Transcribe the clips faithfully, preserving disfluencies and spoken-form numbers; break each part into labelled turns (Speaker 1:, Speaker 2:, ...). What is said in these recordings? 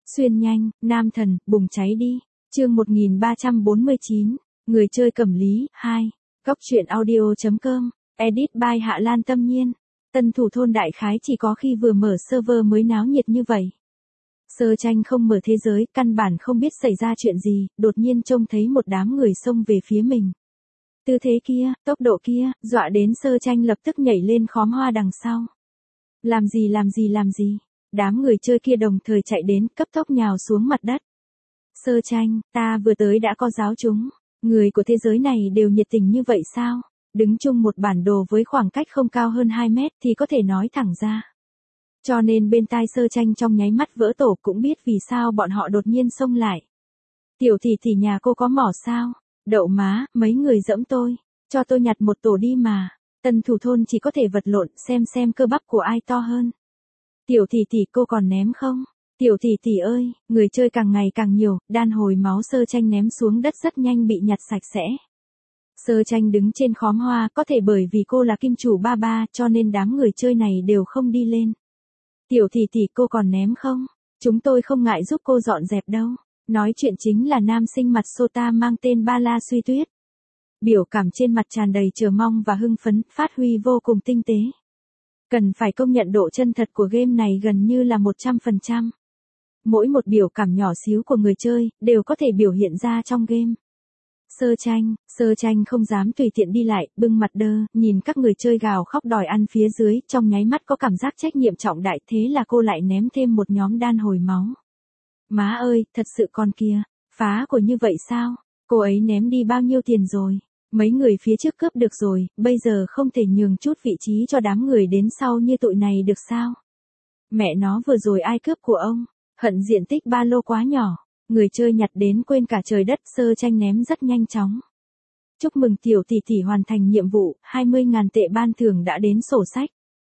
Speaker 1: Xuyên nhanh, nam thần, bùng cháy đi. Chương một nghìn ba trăm bốn mươi chín, người chơi cẩm lý, hai. Góc truyện audio chấm com, edit by Hạ Lan Tâm Nhiên. Tân thủ thôn đại khái chỉ có khi vừa mở server mới náo nhiệt như vậy. Sơ tranh không mở thế giới, căn bản không biết xảy ra chuyện gì, đột nhiên trông thấy một đám người xông về phía mình. Tư thế kia, tốc độ kia, dọa đến sơ tranh lập tức nhảy lên khóm hoa đằng sau. Làm gì làm gì làm gì, đám người chơi kia đồng thời chạy đến, cấp tốc nhào xuống mặt đất. Sơ tranh, ta vừa tới đã có giáo chúng, người của thế giới này đều nhiệt tình như vậy sao? Đứng chung một bản đồ với khoảng cách không cao hơn hai mét thì có thể nói thẳng ra. Cho nên bên tai sơ tranh trong nháy mắt vỡ tổ, cũng biết vì sao bọn họ đột nhiên xông lại. Tiểu tỷ tỷ nhà cô có mỏ sao? Đậu má, mấy người giẫm tôi, cho tôi nhặt một tổ đi mà. Tân thủ thôn chỉ có thể vật lộn, xem xem cơ bắp của ai to hơn. Tiểu tỷ tỷ cô còn ném không? Tiểu tỷ tỷ ơi, người chơi càng ngày càng nhiều, đan hồi máu sơ tranh ném xuống đất rất nhanh bị nhặt sạch sẽ. Sơ tranh đứng trên khóm hoa, có thể bởi vì cô là kim chủ ba ba cho nên đám người chơi này đều không đi lên. Tiểu tỷ tỷ cô còn ném không? Chúng tôi không ngại giúp cô dọn dẹp đâu. Nói chuyện chính là nam sinh mặt sota mang tên Ba La Suy Tuyết. Biểu cảm trên mặt tràn đầy chờ mong và hưng phấn, phát huy vô cùng tinh tế. Cần phải công nhận độ chân thật của game này gần như là một trăm phần trăm. Mỗi một biểu cảm nhỏ xíu của người chơi, đều có thể biểu hiện ra trong game. Sơ tranh, sơ tranh không dám tùy tiện đi lại, bưng mặt đơ, nhìn các người chơi gào khóc đòi ăn phía dưới, trong nháy mắt có cảm giác trách nhiệm trọng đại, thế là cô lại ném thêm một nhóm đan hồi máu. Má ơi, thật sự con kia, phá của như vậy sao? Cô ấy ném đi bao nhiêu tiền rồi? Mấy người phía trước cướp được rồi, bây giờ không thể nhường chút vị trí cho đám người đến sau như tụi này được sao? Mẹ nó vừa rồi ai cướp của ông? Hận diện tích ba lô quá nhỏ. Người chơi nhặt đến quên cả trời đất, sơ tranh ném rất nhanh chóng. Chúc mừng tiểu tỷ tỷ hoàn thành nhiệm vụ, hai mươi nghìn tệ ban thưởng đã đến sổ sách.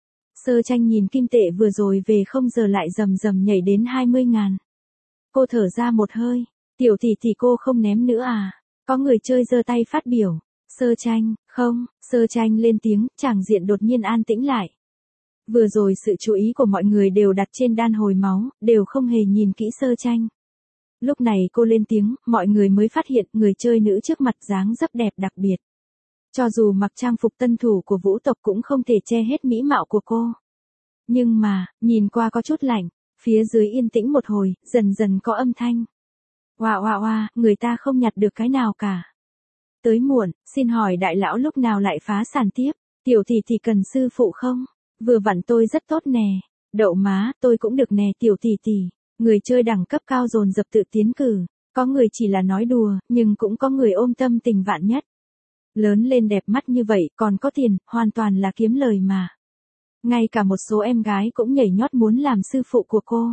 Speaker 1: Sơ tranh nhìn kim tệ vừa rồi về không giờ lại rầm rầm nhảy đến hai mươi nghìn. Cô thở ra một hơi, tiểu tỷ tỷ cô không ném nữa à? Có người chơi giơ tay phát biểu. Sơ tranh, không, sơ tranh lên tiếng, tràng diện đột nhiên an tĩnh lại. Vừa rồi sự chú ý của mọi người đều đặt trên đan hồi máu, đều không hề nhìn kỹ sơ tranh. Lúc này cô lên tiếng, mọi người mới phát hiện người chơi nữ trước mặt dáng dấp đẹp đặc biệt. Cho dù mặc trang phục tân thủ của vũ tộc cũng không thể che hết mỹ mạo của cô. Nhưng mà, nhìn qua có chút lạnh, phía dưới yên tĩnh một hồi, dần dần có âm thanh. Oa oa oa, người ta không nhặt được cái nào cả. Tới muộn, xin hỏi đại lão lúc nào lại phá sản tiếp, tiểu tỷ tỷ cần sư phụ không? Vừa vặn tôi rất tốt nè, đậu má, tôi cũng được nè tiểu tỷ tỷ. Người chơi đẳng cấp cao dồn dập tự tiến cử, có người chỉ là nói đùa, nhưng cũng có người ôm tâm tình vạn nhất. Lớn lên đẹp mắt như vậy, còn có tiền, hoàn toàn là kiếm lời mà. Ngay cả một số em gái cũng nhảy nhót muốn làm sư phụ của cô.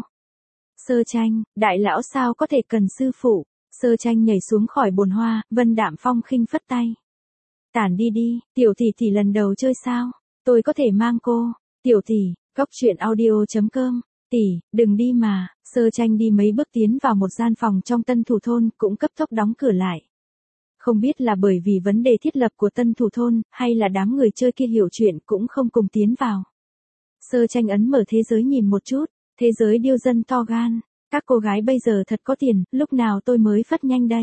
Speaker 1: Sơ tranh, đại lão sao có thể cần sư phụ? Sơ tranh nhảy xuống khỏi bồn hoa, Vân Đạm Phong khinh phất tay. Tản đi đi, tiểu tỷ tỷ lần đầu chơi sao? Tôi có thể mang cô. Tiểu tỷ, góc truyện audio chấm com. Tỷ, đừng đi mà. Sơ tranh đi mấy bước tiến vào một gian phòng trong tân thủ thôn, cũng cấp tốc đóng cửa lại. Không biết là bởi vì vấn đề thiết lập của tân thủ thôn, hay là đám người chơi kia hiểu chuyện cũng không cùng tiến vào. Sơ tranh ấn mở thế giới nhìn một chút, thế giới điêu dân to gan. Các cô gái bây giờ thật có tiền, lúc nào tôi mới phất nhanh đây?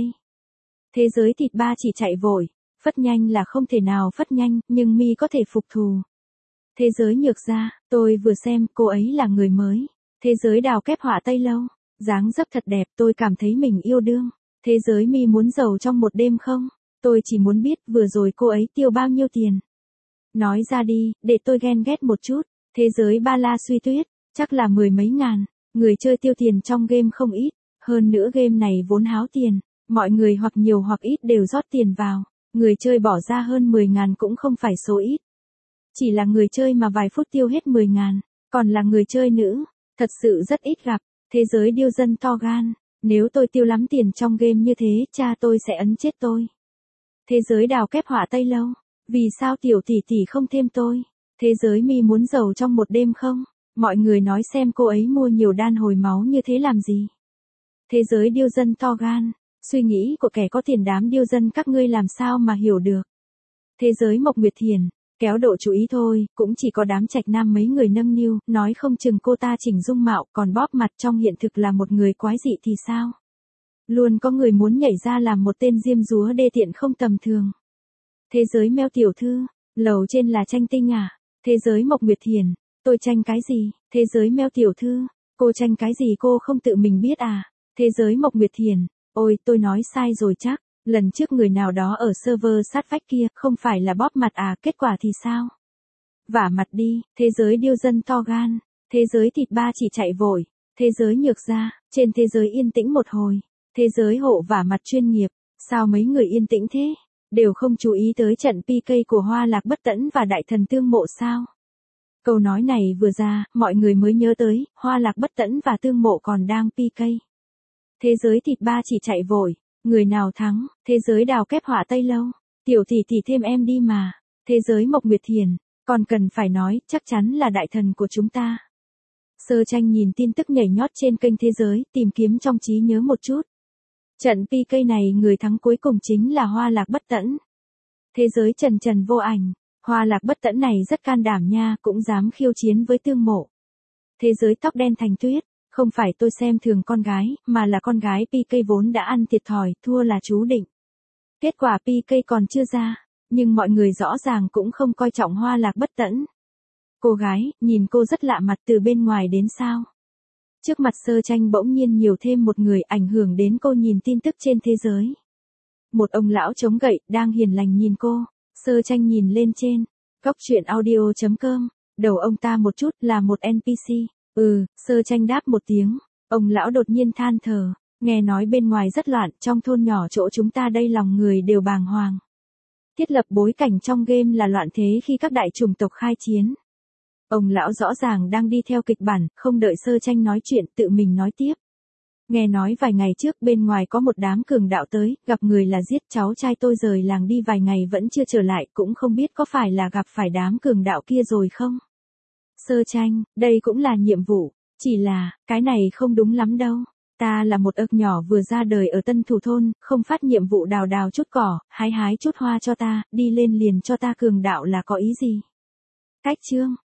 Speaker 1: Thế giới thịt ba chỉ chạy vội, phất nhanh là không thể nào phất nhanh, nhưng mi có thể phục thù. Thế giới nhược ra, tôi vừa xem, cô ấy là người mới. Thế giới đào kép họa Tây Lâu, dáng dấp thật đẹp, tôi cảm thấy mình yêu đương. Thế giới mi muốn giàu trong một đêm không? Tôi chỉ muốn biết vừa rồi cô ấy tiêu bao nhiêu tiền. Nói ra đi, để tôi ghen ghét một chút. Thế giới Ba La Suy Tuyết, chắc là mười mấy ngàn. Người chơi tiêu tiền trong game không ít, hơn nữa game này vốn háo tiền. Mọi người hoặc nhiều hoặc ít đều rót tiền vào. Người chơi bỏ ra hơn mười ngàn cũng không phải số ít. Chỉ là người chơi mà vài phút tiêu hết mười ngàn, còn là người chơi nữ. Thật sự rất ít gặp, thế giới điêu dân to gan, nếu tôi tiêu lắm tiền trong game như thế, cha tôi sẽ ấn chết tôi. Thế giới đào kép họa Tây Lâu, vì sao tiểu tỷ tỷ không thêm tôi? Thế giới mi muốn giàu trong một đêm không? Mọi người nói xem cô ấy mua nhiều đan hồi máu như thế làm gì? Thế giới điêu dân to gan, suy nghĩ của kẻ có tiền đám điêu dân các ngươi làm sao mà hiểu được? Thế giới Mộc Nguyệt Thiền, Kéo độ chú ý thôi, cũng chỉ có đám trạch nam mấy người nâng niu, nói không chừng cô ta chỉnh dung mạo, còn bóp mặt trong hiện thực là một người quái dị thì sao? Luôn có người muốn nhảy ra làm một tên diêm dúa đê tiện không tầm thường. Thế giới Meo tiểu thư, lầu trên là tranh tinh à? Thế giới Mộc Nguyệt Thiền, tôi tranh cái gì? Thế giới Meo tiểu thư, cô tranh cái gì cô không tự mình biết à? Thế giới Mộc Nguyệt Thiền, ôi tôi nói sai rồi chắc, lần trước người nào đó ở server sát vách kia không phải là bóp mặt à, kết quả thì sao? Vả mặt đi, thế giới điêu dân to gan, thế giới thịt ba chỉ chạy vội, thế giới nhược gia, trên thế giới yên tĩnh một hồi, thế giới hộ vả mặt chuyên nghiệp, sao mấy người yên tĩnh thế? Đều không chú ý tới trận pê ca của Hoa Lạc Bất Tẫn và Đại Thần Tương Mộ sao? Câu nói này vừa ra, mọi người mới nhớ tới, Hoa Lạc Bất Tẫn và Tương Mộ còn đang pê ca. Thế giới thịt ba chỉ chạy vội, người nào thắng, thế giới đào kép họa Tây Lâu, tiểu tỷ tỷ thêm em đi mà, thế giới Mộc Nguyệt Thiền, còn cần phải nói, chắc chắn là đại thần của chúng ta. Sơ Tranh nhìn tin tức nhảy nhót trên kênh Thế Giới, tìm kiếm trong trí nhớ một chút. Trận pê ca này người thắng cuối cùng chính là Hoa Lạc Bất Tẫn. Thế giới trần trần vô ảnh, Hoa Lạc Bất Tẫn này rất can đảm nha, cũng dám khiêu chiến với Tương Mộ. Thế giới tóc đen thành tuyết, không phải tôi xem thường con gái, mà là con gái pê ca vốn đã ăn thiệt thòi, thua là chú định. Kết quả pê ca còn chưa ra, nhưng mọi người rõ ràng cũng không coi trọng Hoa Lạc Bất Tẫn. Cô gái, nhìn cô rất lạ mặt từ bên ngoài đến sao? Trước mặt Sơ Tranh bỗng nhiên nhiều thêm một người ảnh hưởng đến cô nhìn tin tức trên thế giới. Một ông lão chống gậy, đang hiền lành nhìn cô, Sơ Tranh nhìn lên trên, góc truyện audio chấm com, đầu ông ta một chút là một en pê xê, ừ, Sơ Tranh đáp một tiếng, ông lão đột nhiên than thở, nghe nói bên ngoài rất loạn, trong thôn nhỏ chỗ chúng ta đây lòng người đều bàng hoàng. Thiết lập bối cảnh trong game là loạn thế khi các đại chủng tộc khai chiến. Ông lão rõ ràng đang đi theo kịch bản, không đợi Sơ Tranh nói chuyện tự mình nói tiếp. Nghe nói vài ngày trước bên ngoài có một đám cường đạo tới, gặp người là giết cháu trai tôi rời làng đi vài ngày vẫn chưa trở lại, cũng không biết có phải là gặp phải đám cường đạo kia rồi không? Sơ Tranh, đây cũng là nhiệm vụ, chỉ là, cái này không đúng lắm đâu. Ta là một ức nhỏ vừa ra đời ở Tân Thủ Thôn, không phát nhiệm vụ đào đào chút cỏ, hái hái chút hoa cho ta, đi lên liền cho ta cường đạo là có ý gì? Cách chương